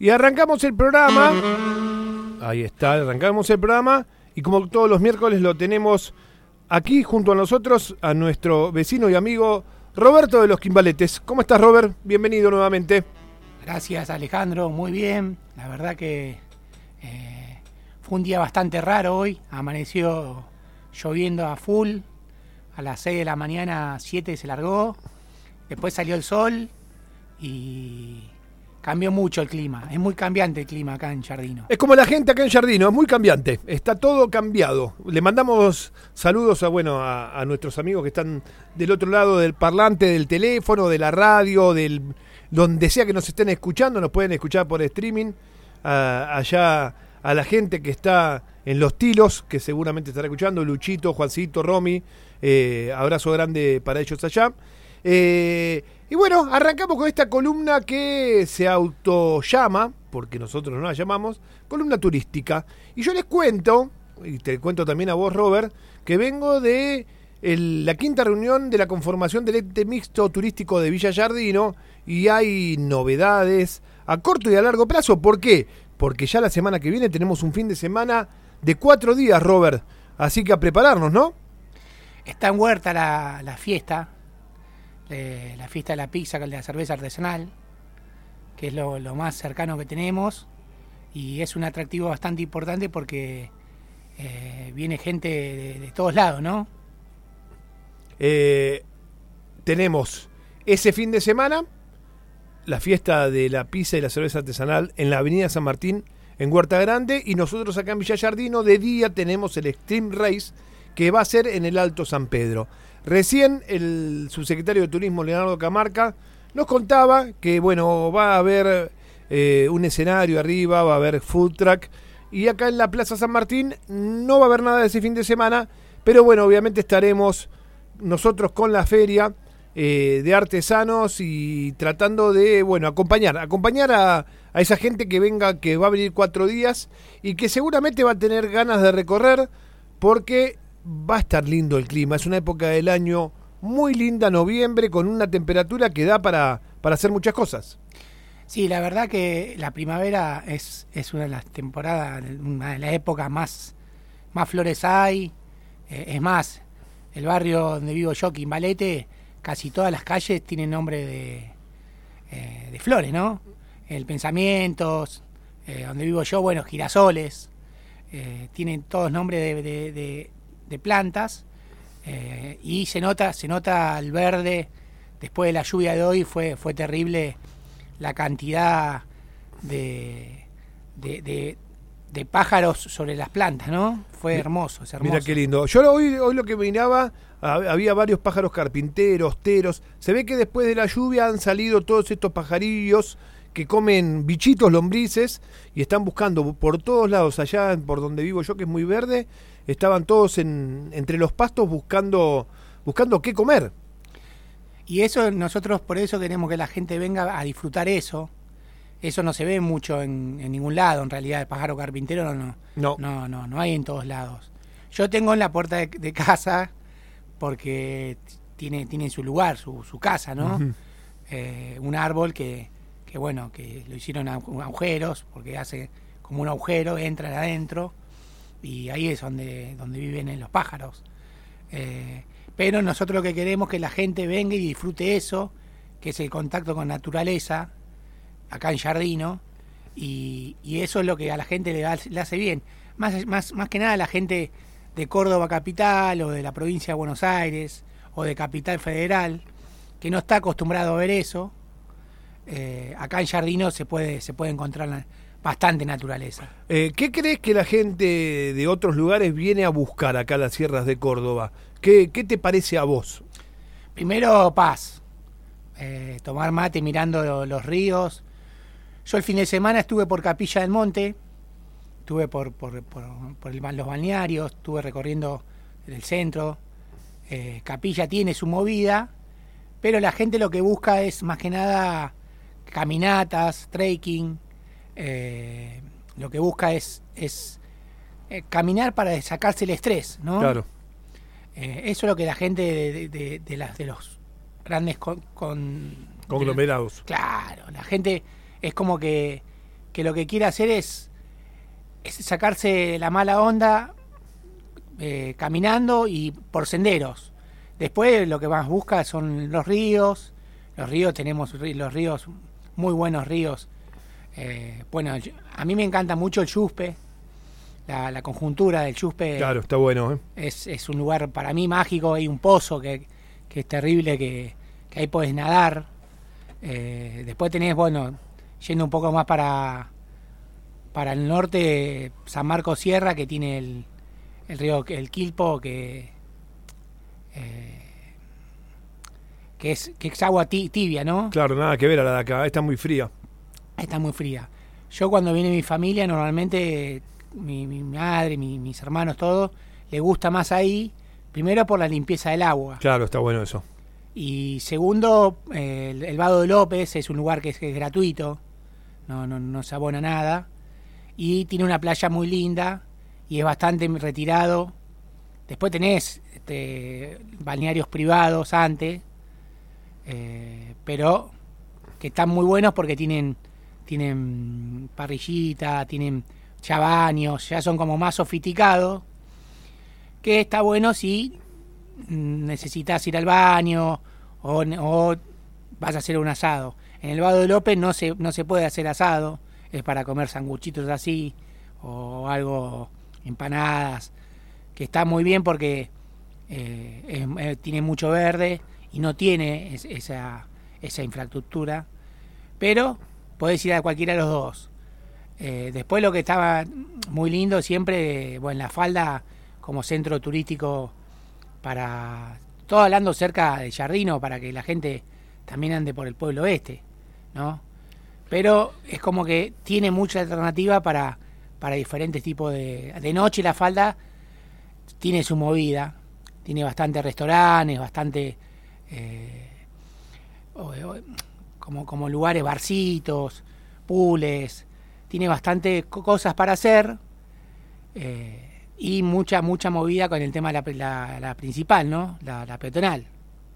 Y arrancamos el programa. Ahí está, arrancamos el programa. Y como todos los miércoles lo tenemos aquí junto a nosotros, a nuestro vecino y amigo Roberto de los Quimbaletes. ¿Cómo estás, Robert? Bienvenido nuevamente. Gracias, Alejandro. Muy bien. La verdad que fue un día bastante raro hoy. Amaneció lloviendo a full. A las 6 de la mañana, 7 se largó. Después salió el sol y cambió mucho el clima. Es muy cambiante el clima acá en Giardino. Es como la gente acá en Giardino, es muy cambiante. Está todo cambiado. Le mandamos saludos a nuestros amigos que están del otro lado del parlante, del teléfono, de la radio, donde sea que nos estén escuchando. Nos pueden escuchar por streaming. Allá a la gente que está en Los Tilos, que seguramente estará escuchando. Luchito, Juancito, Romy. Abrazo grande para ellos allá. Y bueno, arrancamos con esta columna que se autollama, porque nosotros no la llamamos, columna turística. Y yo les cuento, y te cuento también a vos, Robert, que vengo de la quinta reunión de la conformación del ente mixto turístico de Villa Giardino, y hay novedades a corto y a largo plazo. ¿Por qué? Porque ya la semana que viene tenemos un fin de semana de 4 días, Robert. Así que a prepararnos, ¿no? Está en Huerta la fiesta. La fiesta de la pizza, de la cerveza artesanal, que es lo más cercano que tenemos, y es un atractivo bastante importante porque viene gente de todos lados, ¿no? Tenemos ese fin de semana la fiesta de la pizza y la cerveza artesanal en la avenida San Martín, en Huerta Grande, y nosotros acá en Villa Giardino de día tenemos el Extreme Race, que va a ser en el Alto San Pedro. Recién el subsecretario de Turismo, Leonardo Camarca, nos contaba que, bueno, va a haber un escenario arriba, va a haber food truck, y acá en la Plaza San Martín no va a haber nada de ese fin de semana, pero bueno, obviamente estaremos nosotros con la feria de artesanos y tratando de, bueno, acompañar a esa gente que venga, que va a venir 4 días y que seguramente va a tener ganas de recorrer, porque va a estar lindo el clima. Es una época del año muy linda, noviembre, con una temperatura que da para hacer muchas cosas. Sí, la verdad que la primavera es una de las temporadas, una de las épocas más flores hay. Es más, el barrio donde vivo yo, Quimbalete, casi todas las calles tienen nombre de flores, ¿no? El Pensamientos, donde vivo yo, bueno, Girasoles, tienen todos nombres de plantas, y se nota el verde. Después de la lluvia de hoy fue terrible la cantidad de pájaros sobre las plantas, ¿no? Fue hermoso, es hermoso. Mira qué lindo. Yo hoy lo que miraba, había varios pájaros carpinteros, teros. Se ve que después de la lluvia han salido todos estos pajarillos que comen bichitos, lombrices, y están buscando por todos lados, allá por donde vivo yo, que es muy verde, estaban todos entre los pastos buscando qué comer. Y eso nosotros por eso queremos que la gente venga a disfrutar eso. Eso no se ve mucho en ningún lado, en realidad. El pájaro carpintero no hay en todos lados. Yo tengo en la puerta de casa, porque tiene su lugar, su casa, ¿no? Uh-huh. Un árbol que lo hicieron agujeros, porque hace como un agujero, entran adentro, y ahí es donde viven los pájaros. Pero nosotros lo que queremos es que la gente venga y disfrute eso, que es el contacto con naturaleza, acá en Giardino, y eso es lo que a la gente le hace bien. Más que nada a la gente de Córdoba capital, o de la provincia de Buenos Aires, o de Capital Federal, que no está acostumbrado a ver eso. Acá en Giardino se puede encontrar bastante naturaleza. ¿Qué crees que la gente de otros lugares viene a buscar acá a las sierras de Córdoba? ¿Qué te parece a vos? Primero, paz. Tomar mate mirando los ríos. Yo el fin de semana estuve por Capilla del Monte, estuve por los balnearios, estuve recorriendo el centro. Capilla tiene su movida, pero la gente lo que busca es más que nada caminatas, trekking. Lo que busca es caminar para sacarse el estrés, ¿no? Claro. Eso es lo que la gente de los grandes conglomerados. Claro, la gente es como que que lo que quiere hacer es sacarse la mala onda caminando y por senderos. Después lo que más busca son los ríos. Los ríos, tenemos los ríos, muy buenos ríos. Bueno, a mí me encanta mucho el Yuspe, la conjuntura del Yuspe. Claro, está bueno. Es un lugar para mí mágico. Hay un pozo que es terrible, que ahí podés nadar. Después tenés, bueno, yendo un poco más para el norte, San Marcos Sierra, que tiene el río, el Quilpo, que es agua tibia, ¿no? Claro, nada que ver a la de acá, está muy fría. Está muy fría. Yo cuando viene mi familia, normalmente mi madre, mis hermanos, todos, les gusta más ahí, primero por la limpieza del agua. Claro, está bueno eso. Y segundo, el Vado de López es un lugar que es gratuito, no se abona nada, y tiene una playa muy linda y es bastante retirado. Después tenés balnearios privados antes, pero que están muy buenos porque tienen parrillita, tienen ya baños, ya son como más sofisticados, que está bueno si necesitas ir al baño o vas a hacer un asado. En el Vado de López no se puede hacer asado, es para comer sanguchitos así o algo, empanadas, que está muy bien porque tiene mucho verde y no tiene esa infraestructura, pero podés ir a cualquiera de los dos. Después lo que estaba muy lindo siempre, bueno, La Falda como centro turístico para todo, hablando cerca de Jardino, para que la gente también ande por el pueblo este, ¿no? Pero es como que tiene mucha alternativa para diferentes tipos de noche. La Falda tiene su movida, tiene bastantes restaurantes, bastante como lugares, barcitos, pools, tiene bastante cosas para hacer, y mucha movida con el tema de la principal, ¿no? La peatonal.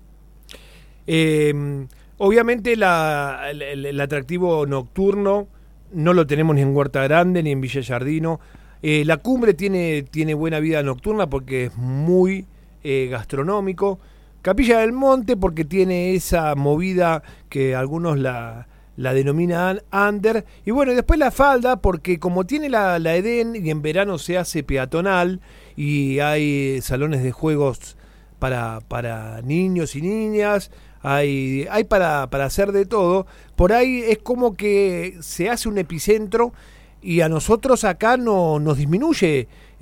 Obviamente el atractivo nocturno no lo tenemos ni en Huerta Grande ni en Villa Jardino. La Cumbre tiene buena vida nocturna porque es muy gastronómico. Capilla del Monte porque tiene esa movida que algunos la denominan under. Y bueno, y después La Falda porque como tiene la Edén y en verano se hace peatonal y hay salones de juegos para niños y niñas, hay para hacer de todo. Por ahí es como que se hace un epicentro y a nosotros acá no nos disminuye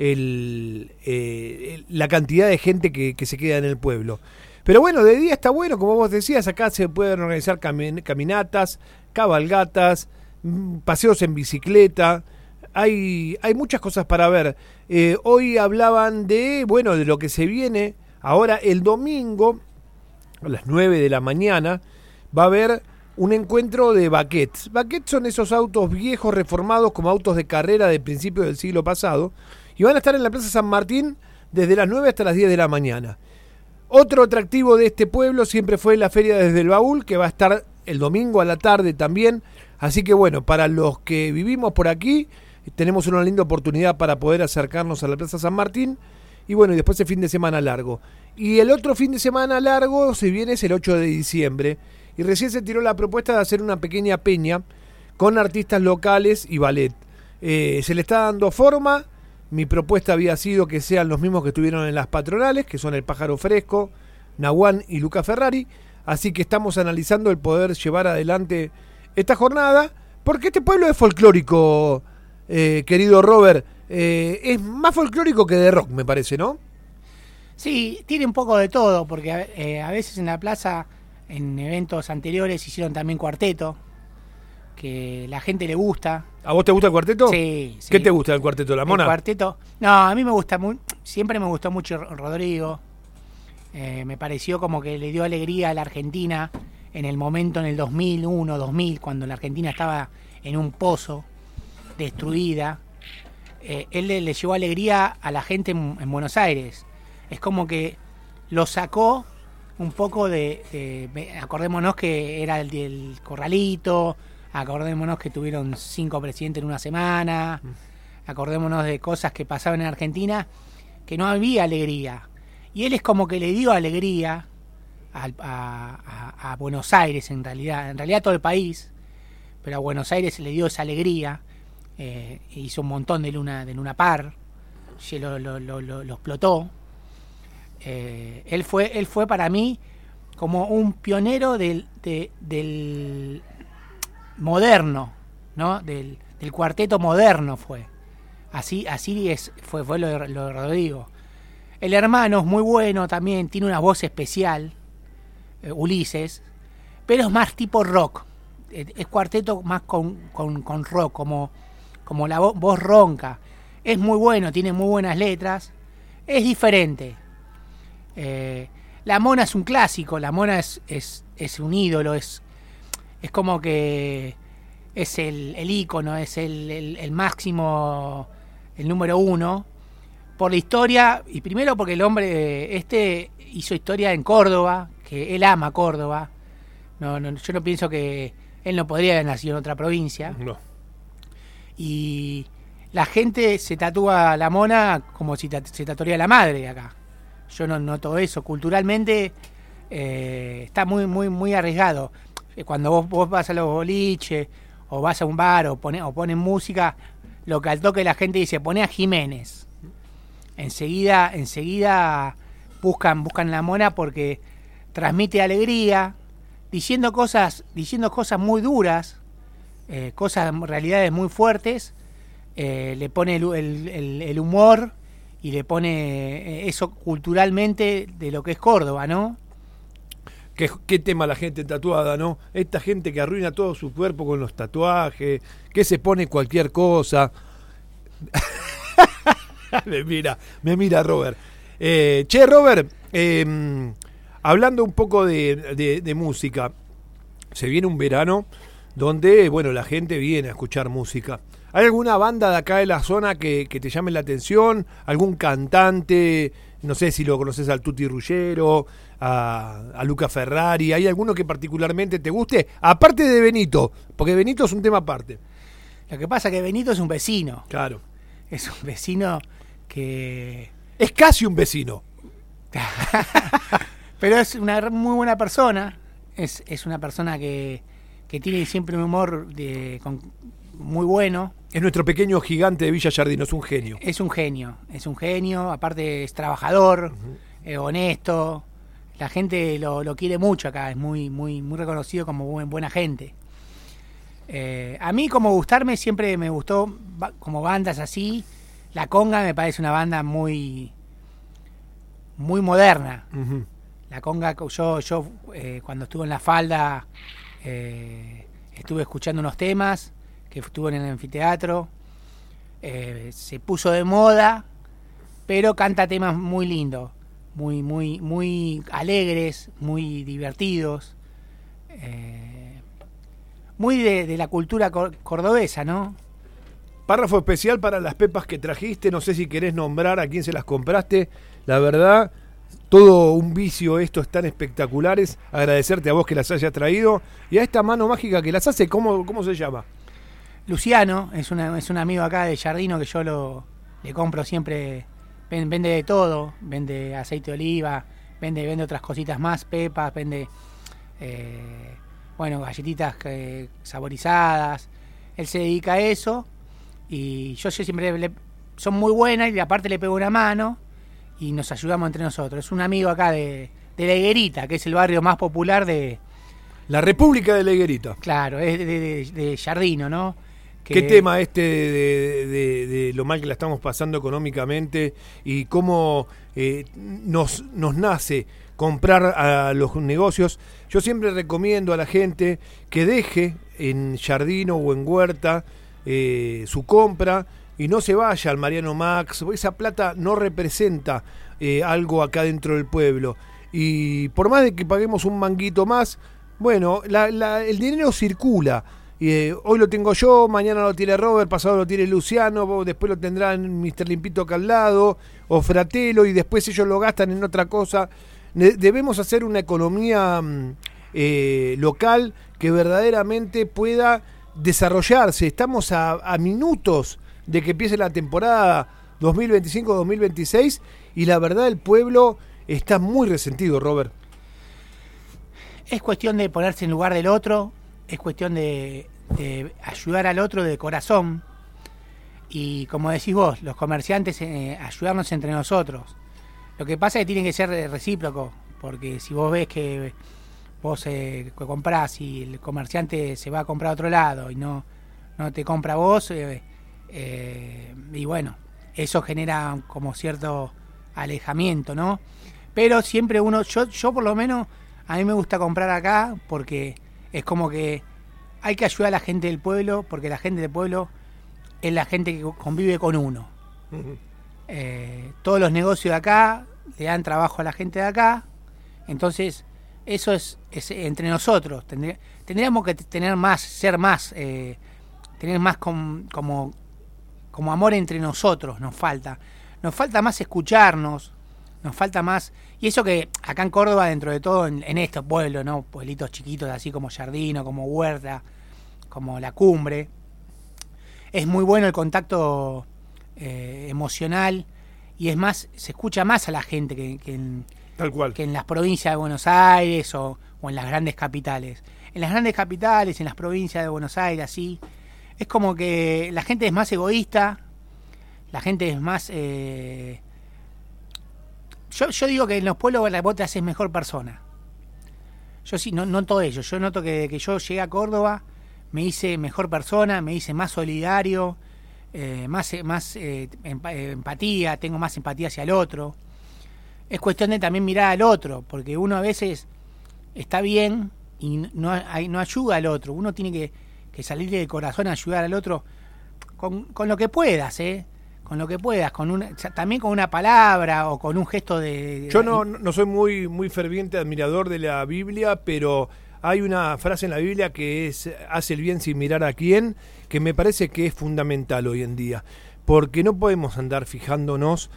la cantidad de gente que se queda en el pueblo. Pero bueno, de día está bueno, como vos decías, acá se pueden organizar caminatas, cabalgatas, paseos en bicicleta, hay muchas cosas para ver. Hoy hablaban de lo que se viene. Ahora el domingo, a las 9 de la mañana, va a haber un encuentro de baquets. Baquets son esos autos viejos reformados como autos de carrera de principios del siglo pasado, y van a estar en la Plaza San Martín desde las 9 hasta las 10 de la mañana. Otro atractivo de este pueblo siempre fue la Feria Desde el Baúl, que va a estar el domingo a la tarde también. Así que bueno, para los que vivimos por aquí, tenemos una linda oportunidad para poder acercarnos a la Plaza San Martín. Y bueno, y después el fin de semana largo. Y el otro fin de semana largo, si bien es el 8 de diciembre, y recién se tiró la propuesta de hacer una pequeña peña con artistas locales y ballet. Se le está dando forma. Mi propuesta había sido que sean los mismos que estuvieron en las patronales, que son El Pájaro Fresco, Nahuán y Luca Ferrari. Así que estamos analizando el poder llevar adelante esta jornada, porque este pueblo es folclórico, querido Robert. Es más folclórico que de rock, me parece, ¿no? Sí, tiene un poco de todo, porque a veces en la plaza, en eventos anteriores, hicieron también cuarteto, que la gente le gusta. ¿A vos te gusta el cuarteto? Sí. ¿Qué te gusta del cuarteto, la mona? El cuarteto, no, a mí me gusta siempre me gustó mucho Rodrigo. Me pareció como que le dio alegría a la Argentina en el momento, en el 2001, 2000, cuando la Argentina estaba en un pozo, destruida. Él le llevó alegría a la gente en Buenos Aires. Es como que lo sacó un poco acordémonos que era el del corralito, acordémonos que tuvieron 5 presidentes en una semana, acordémonos de cosas que pasaban en Argentina, que no había alegría. Y él es como que le dio alegría a Buenos Aires, en realidad a todo el país, pero a Buenos Aires le dio esa alegría, hizo un montón de Luna Par, lo explotó. Él fue para mí como un pionero del moderno, ¿no? Del cuarteto moderno fue. Así fue lo de Rodrigo. El hermano es muy bueno también, tiene una voz especial, Ulises, pero es más tipo rock. Es cuarteto más con rock, como la voz ronca. Es muy bueno, tiene muy buenas letras. Es diferente. La Mona es un clásico, la Mona es un ídolo, es como que es el ícono, es el máximo, el número 1, por la historia, y primero porque el hombre hizo historia en Córdoba, que él ama Córdoba. Yo no pienso que él no podría haber nacido en otra provincia. No. Y la gente se tatúa la Mona como si se tatuaría la madre de acá. Yo no noto eso. Culturalmente está muy, muy, muy arriesgado. Cuando vos vas a los boliches o vas a un bar o ponen música, lo que al toque la gente dice, poné a Jiménez. Enseguida buscan la Mona porque transmite alegría, diciendo cosas muy duras, realidades muy fuertes, le pone el humor y le pone eso culturalmente de lo que es Córdoba, ¿no? ¿Qué tema la gente tatuada, ¿no? Esta gente que arruina todo su cuerpo con los tatuajes, que se pone cualquier cosa. me mira Robert. Robert, hablando un poco de música, se viene un verano donde, bueno, la gente viene a escuchar música. ¿Hay alguna banda de acá de la zona que te llame la atención? ¿Algún cantante? No sé si lo conoces al Tutti Ruggiero, a Luca Ferrari. ¿Hay alguno que particularmente te guste? Aparte de Benito, porque Benito es un tema aparte. Lo que pasa es que Benito es un vecino. Claro. Es un vecino que... Es casi un vecino. Pero es una muy buena persona. Es una persona que tiene siempre un humor muy bueno. Es nuestro pequeño gigante de Villa Giardino, es un genio. Es un genio, aparte es trabajador, honesto. La gente lo quiere mucho acá, es muy, muy, muy reconocido como buena gente. A mí, como gustarme, siempre me gustó como bandas así. La Conga me parece una banda muy, muy moderna. Uh-huh. La Conga, yo cuando estuve en La Falda, estuve escuchando unos temas que estuvo en el anfiteatro, se puso de moda, pero canta temas muy lindos, muy, muy, muy alegres, muy divertidos, muy de la cultura cordobesa, ¿no? Párrafo especial para las pepas que trajiste, no sé si querés nombrar a quién se las compraste, la verdad, todo un vicio, estos tan espectaculares, agradecerte a vos que las hayas traído, y a esta mano mágica que las hace, ¿cómo se llama? Luciano, es un amigo acá de Giardino que yo le compro siempre, vende de todo, vende aceite de oliva, vende otras cositas más, pepas, vende galletitas saborizadas. Él se dedica a eso y yo siempre son muy buenas y aparte le pego una mano y nos ayudamos entre nosotros. Es un amigo acá de La Higuerita, que es el barrio más popular de... La República de La Higuerita. Claro, es de Giardino, ¿no? ¿Qué tema de lo mal que la estamos pasando económicamente y cómo nos nace comprar a los negocios? Yo siempre recomiendo a la gente que deje en Giardino o en Huerta su compra y no se vaya al Mariano Max. Esa plata no representa algo acá dentro del pueblo. Y por más de que paguemos un manguito más, bueno, el dinero circula. Hoy lo tengo yo, mañana lo tiene Robert, pasado lo tiene Luciano, después lo tendrán Mr. Limpito acá al lado, o Fratelo, y después ellos lo gastan en otra cosa. Debemos hacer una economía local que verdaderamente pueda desarrollarse. Estamos a minutos de que empiece la temporada 2025-2026 y la verdad el pueblo está muy resentido, Robert. Es cuestión de ponerse en lugar del otro, es cuestión de ayudar al otro de corazón y, como decís vos, los comerciantes, ayudarnos entre nosotros. Lo que pasa es que tiene que ser recíproco, porque si vos ves que vos comprás y el comerciante se va a comprar a otro lado y no te compra a vos, y bueno, eso genera como cierto alejamiento, ¿no? Pero siempre yo por lo menos, a mí me gusta comprar acá porque es como que hay que ayudar a la gente del pueblo, porque la gente del pueblo es la gente que convive con uno. Uh-huh. Todos los negocios de acá le dan trabajo a la gente de acá, entonces eso es entre nosotros. Tendríamos que tener más, tener más como amor entre nosotros. Nos falta más escucharnos, nos falta más, y eso que acá en Córdoba, dentro de todo, en estos pueblos, ¿no? Pueblitos chiquitos así como Jardino, como Huerta, como La Cumbre, es muy bueno el contacto emocional, y es más, se escucha más a la gente Tal cual. que en las provincias de Buenos Aires o en las grandes capitales. En las grandes capitales, en las provincias de Buenos Aires, así, es como que la gente es más egoísta, la gente es más... Yo digo que en los pueblos vos te haces mejor persona. Yo sí, no noto ello. Yo noto que yo llegué a Córdoba, me hice mejor persona, me hice más solidario, más empatía, tengo más empatía hacia el otro. Es cuestión de también mirar al otro, porque uno a veces está bien y no ayuda al otro. Uno tiene que salir del corazón a ayudar al otro con lo que puedas, con lo que puedas, también con una palabra o con un gesto de... Yo no soy muy ferviente admirador de la Biblia, pero hay una frase en la Biblia que es: hace el bien sin mirar a quién, que me parece que es fundamental hoy en día, porque no podemos andar fijándonos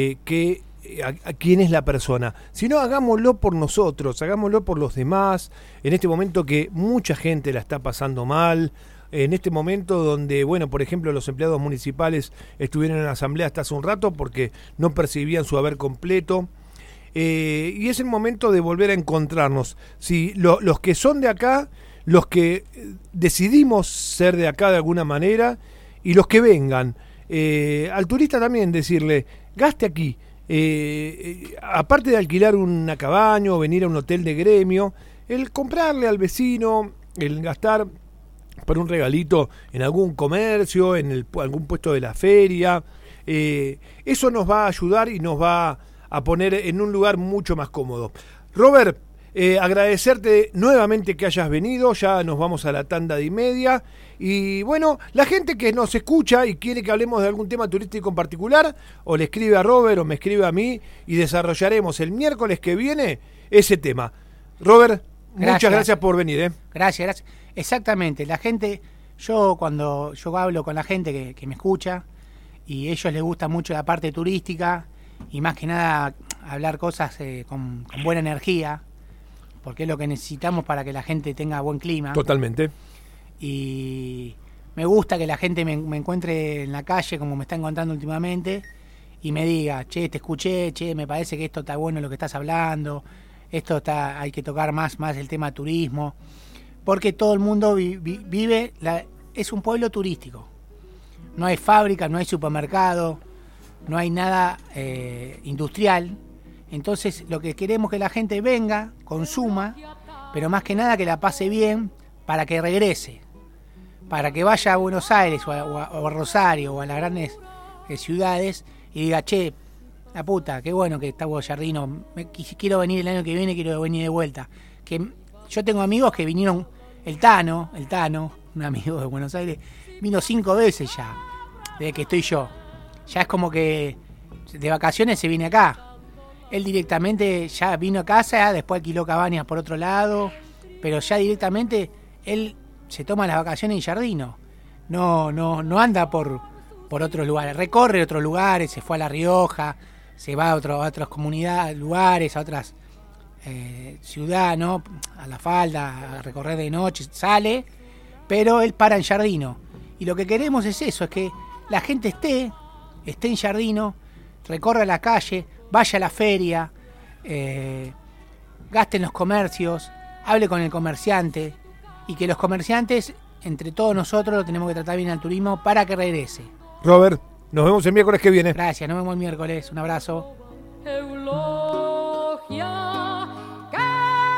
a quién es la persona, sino hagámoslo por nosotros, hagámoslo por los demás, en este momento que mucha gente la está pasando mal, en este momento donde, bueno, por ejemplo, los empleados municipales estuvieron en la asamblea hasta hace un rato porque no percibían su haber completo, y es el momento de volver a encontrarnos. Si los que son de acá, los que decidimos ser de acá de alguna manera, y los que vengan, al turista también decirle, gaste aquí, aparte de alquilar una cabaña o venir a un hotel de gremio, el comprarle al vecino, el gastar por un regalito en algún comercio, en algún puesto de la feria, eso nos va a ayudar y nos va a poner en un lugar mucho más cómodo. Robert, agradecerte nuevamente que hayas venido, ya nos vamos a la tanda de media, y bueno, la gente que nos escucha y quiere que hablemos de algún tema turístico en particular, o le escribe a Robert o me escribe a mí, y desarrollaremos el miércoles que viene ese tema. Robert, muchas gracias por venir. Gracias. Exactamente, la gente, cuando yo hablo con la gente que me escucha, y a ellos les gusta mucho la parte turística, y más que nada hablar cosas con buena energía, porque es lo que necesitamos para que la gente tenga buen clima. Totalmente. Y me gusta que la gente me encuentre en la calle, como me está encontrando últimamente, y me diga, che, te escuché, me parece que esto está bueno lo que estás hablando, hay que tocar más el tema turismo, porque todo el mundo vive, es un pueblo turístico. No hay fábrica, no hay supermercado, no hay nada industrial. Entonces lo que queremos es que la gente venga, consuma, pero más que nada que la pase bien para que regrese, para que vaya a Buenos Aires o a Rosario o a las grandes ciudades y diga, che, la puta, qué bueno que está Jardino, quiero venir el año que viene, quiero venir de vuelta. Que yo tengo amigos que vinieron, el Tano, un amigo de Buenos Aires, vino 5 veces ya, desde que estoy yo. Ya es como que de vacaciones se viene acá. Él directamente ya vino a casa, después alquiló cabañas por otro lado, pero ya directamente él se toma las vacaciones en Jardino. No anda por otros lugares, recorre otros lugares, se fue a La Rioja, se va a otras comunidades, lugares, a otras ciudades, ¿no? A La Falda, a recorrer de noche, sale, pero él para en Giardino. Y lo que queremos es eso, es que la gente esté en Giardino, recorra la calle, vaya a la feria, gaste en los comercios, hable con el comerciante, y que los comerciantes, entre todos nosotros, lo tenemos que tratar bien al turismo para que regrese. Robert, nos vemos el miércoles que viene. Gracias, nos vemos el miércoles. Un abrazo. Eulogia.